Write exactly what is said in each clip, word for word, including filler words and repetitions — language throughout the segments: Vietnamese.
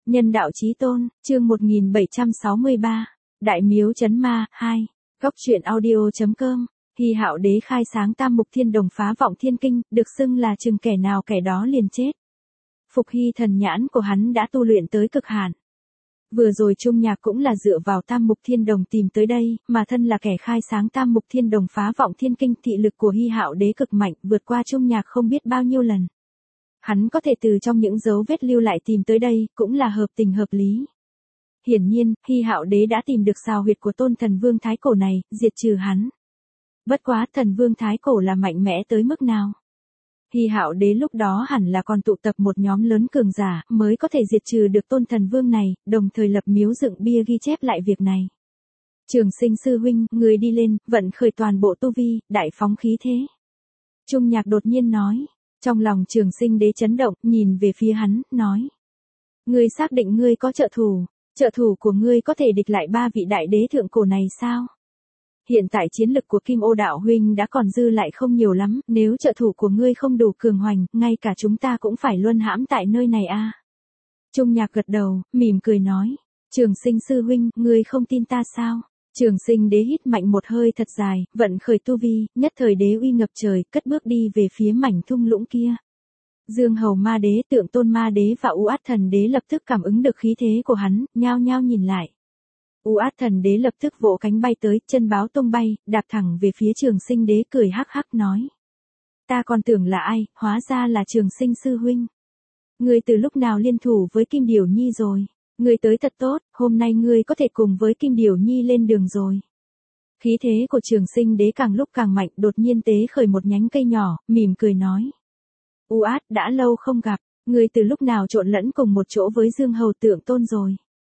Nhân đạo chí tôn, chương một nghìn bảy trăm sáu mươi ba, Đại miếu trấn ma, hai, Góc truyện audio.com, Hy Hạo Đế khai sáng tam mục thiên đồng phá vọng thiên kinh, được xưng là chừng kẻ nào kẻ đó liền chết. Phục hy thần nhãn của hắn đã tu luyện tới cực hạn. Vừa rồi Trung Nhạc cũng là dựa vào tam mục thiên đồng tìm tới đây, mà thân là kẻ khai sáng tam mục thiên đồng phá vọng thiên kinh, thị lực của Hy Hạo Đế cực mạnh, vượt qua Trung Nhạc không biết bao nhiêu lần. Hắn có thể từ trong những dấu vết lưu lại tìm tới đây, cũng là hợp tình hợp lý. Hiển nhiên, Hy Hạo Đế đã tìm được xào huyệt của tôn thần vương thái cổ này, diệt trừ hắn. Bất quá thần vương thái cổ là mạnh mẽ tới mức nào? Hy Hạo Đế lúc đó hẳn là còn tụ tập một nhóm lớn cường giả, mới có thể diệt trừ được tôn thần vương này, đồng thời lập miếu dựng bia ghi chép lại việc này. Trường Sinh sư huynh, người đi lên, vận khởi toàn bộ tu vi, đại phóng khí thế. Trung Nhạc đột nhiên nói. Trong lòng Trường Sinh Đế chấn động, nhìn về phía hắn, nói. Ngươi xác định ngươi có trợ thủ, trợ thủ của ngươi có thể địch lại ba vị đại đế thượng cổ này sao? Hiện tại chiến lực của Kim Ô đạo huynh đã còn dư lại không nhiều lắm, nếu trợ thủ của ngươi không đủ cường hoành, ngay cả chúng ta cũng phải luân hãm tại nơi này a. À? Trung Nhạc gật đầu, mỉm cười nói. Trường Sinh sư huynh, ngươi không tin ta sao? Trường Sinh Đế hít mạnh một hơi thật dài, vận khởi tu vi, nhất thời đế uy ngập trời, cất bước đi về phía mảnh thung lũng kia. Dương Hầu Ma Đế, Tượng Tôn Ma Đế và U Át Thần Đế lập tức cảm ứng được khí thế của hắn, nhao nhao nhìn lại. U Át Thần Đế lập tức vỗ cánh bay tới, chân báo tung bay, đạp thẳng về phía Trường Sinh Đế, cười hắc hắc nói: "Ta còn tưởng là ai, hóa ra là Trường Sinh sư huynh. Ngươi từ lúc nào liên thủ với Kim Điểu Nhi rồi? Ngươi tới thật tốt, hôm nay ngươi có thể cùng với Kim Điểu Nhi lên đường rồi." Khí thế của Trường Sinh Đế càng lúc càng mạnh, đột nhiên tế khởi một nhánh cây nhỏ, mỉm cười nói: "U Át, đã lâu không gặp, ngươi từ lúc nào trộn lẫn cùng một chỗ với Dương Hầu Tượng Tôn rồi?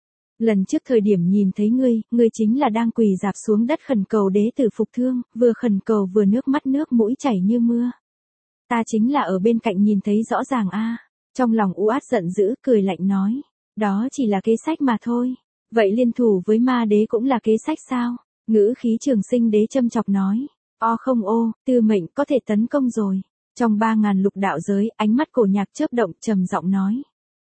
Lần trước thời điểm nhìn thấy ngươi, ngươi chính là đang quỳ rạp xuống đất khẩn cầu đế tử phục thương, vừa khẩn cầu vừa nước mắt nước mũi chảy như mưa. Ta chính là ở bên cạnh nhìn thấy rõ ràng a." À. Trong lòng U Át giận dữ, cười lạnh nói: "Đó chỉ là kế sách mà thôi. Vậy liên thủ với ma đế cũng là kế sách sao?" Ngữ khí Trường Sinh Đế châm chọc nói: "O không ô, Tư Mệnh có thể tấn công rồi." Trong ba ngàn lục đạo giới, ánh mắt Cổ Nhạc chớp động, trầm giọng nói: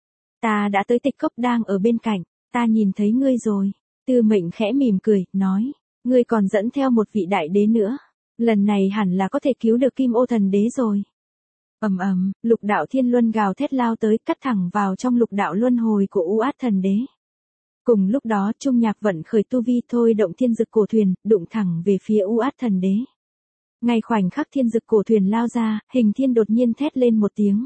"Ta đã tới Tịch Cốc đang ở bên cạnh, ta nhìn thấy ngươi rồi." Tư Mệnh khẽ mỉm cười, nói: "Ngươi còn dẫn theo một vị đại đế nữa, lần này hẳn là có thể cứu được Kim Ô thần đế rồi." Ầm ầm, lục đạo thiên luân gào thét lao tới, cắt thẳng vào trong lục đạo luân hồi của U Át thần đế. Cùng lúc đó, Trung Nhạc vận khởi tu vi thôi động thiên dực cổ thuyền, đụng thẳng về phía U Át thần đế. Ngay khoảnh khắc thiên dực cổ thuyền lao ra, Hình Thiên đột nhiên thét lên một tiếng.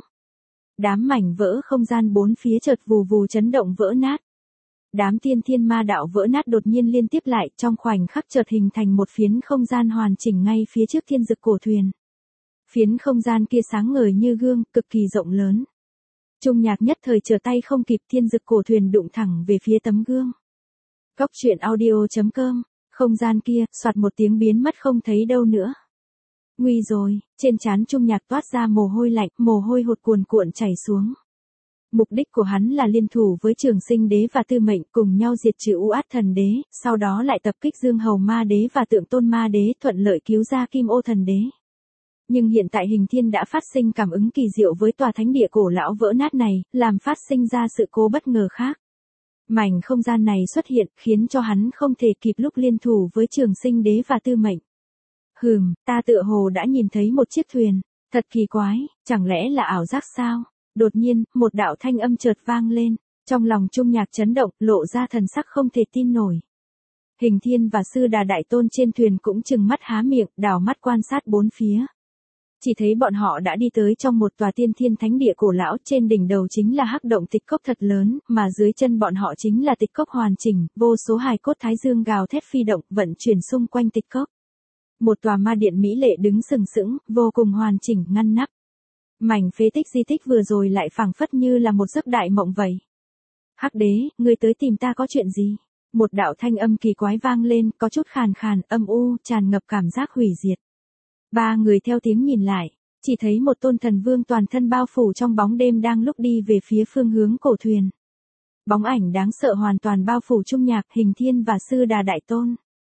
Đám mảnh vỡ không gian bốn phía chợt vù vù chấn động vỡ nát. Đám tiên thiên ma đạo vỡ nát đột nhiên liên tiếp lại, trong khoảnh khắc chợt hình thành một phiến không gian hoàn chỉnh ngay phía trước thiên dực cổ thuyền. Phiến không gian kia sáng ngời như gương, cực kỳ rộng lớn. Trung Nhạc nhất thời trở tay không kịp, thiên dực cổ thuyền đụng thẳng về phía tấm gương. Góc truyện audio.com, không gian kia, soạt một tiếng biến mất không thấy đâu nữa. Nguy rồi, trên trán Trung Nhạc toát ra mồ hôi lạnh, mồ hôi hột cuồn cuộn chảy xuống. Mục đích của hắn là liên thủ với Trường Sinh Đế và Tư Mệnh cùng nhau diệt trừ U Át thần đế, sau đó lại tập kích Dương Hầu Ma Đế và Tượng Tôn Ma Đế, thuận lợi cứu ra Kim Ô thần đế. Nhưng hiện tại Hình Thiên đã phát sinh cảm ứng kỳ diệu với tòa thánh địa cổ lão vỡ nát này, làm phát sinh ra sự cố bất ngờ khác. Mảnh không gian này xuất hiện, khiến cho hắn không thể kịp lúc liên thủ với Trường Sinh Đế và Tư Mệnh. Hừm, ta tựa hồ đã nhìn thấy một chiếc thuyền, thật kỳ quái, chẳng lẽ là ảo giác sao? Đột nhiên, một đạo thanh âm chợt vang lên, trong lòng Trung Nhạc chấn động, lộ ra thần sắc không thể tin nổi. Hình Thiên và Sư Đà Đại Tôn trên thuyền cũng trừng mắt há miệng, đảo mắt quan sát bốn phía. Chỉ thấy bọn họ đã đi tới trong một tòa tiên thiên thánh địa cổ lão, trên đỉnh đầu chính là hắc động tịch cốc thật lớn, mà dưới chân bọn họ chính là tịch cốc hoàn chỉnh, vô số hài cốt thái dương gào thét phi động, vận chuyển xung quanh tịch cốc. Một tòa ma điện mỹ lệ đứng sừng sững, vô cùng hoàn chỉnh, ngăn nắp. Mảnh phế tích di tích vừa rồi lại phảng phất như là một giấc đại mộng vậy. "Hắc đế, ngươi tới tìm ta có chuyện gì?" Một đạo thanh âm kỳ quái vang lên, có chút khàn khàn, âm u, tràn ngập cảm giác hủy diệt. Ba người theo tiếng nhìn lại, chỉ thấy một tôn thần vương toàn thân bao phủ trong bóng đêm đang lúc đi về phía phương hướng cổ thuyền. Bóng ảnh đáng sợ hoàn toàn bao phủ Trung Nhạc, Hình Thiên và Sư Đà Đại Tôn.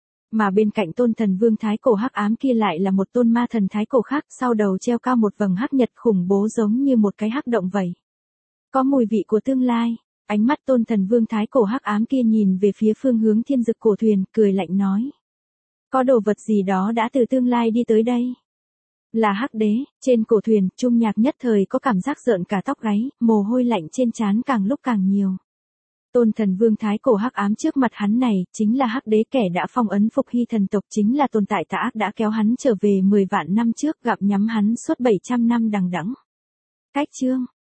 Mà bên cạnh tôn thần vương thái cổ hắc ám kia lại là một tôn ma thần thái cổ khác, sau đầu treo cao một vầng hắc nhật khủng bố giống như một cái hắc động vậy. Có mùi vị của tương lai. Ánh mắt Tôn Thần Vương thái cổ hắc ám kia nhìn về phía phương hướng thiên dực cổ thuyền, cười lạnh nói. Có đồ vật gì đó đã từ tương lai đi tới đây. Là hắc đế. Trên cổ thuyền, Trung Nhạc nhất thời có cảm giác rợn cả tóc gáy, mồ hôi lạnh trên trán càng lúc càng nhiều. Tôn Thần Vương thái cổ hắc ám trước mặt hắn này, chính là hắc đế kẻ đã phong ấn Phục Hy thần tộc, chính là tồn tại tà ác đã kéo hắn trở về mười vạn năm trước, gặp nhắm hắn suốt bảy trăm năm đằng đẵng. Cách chương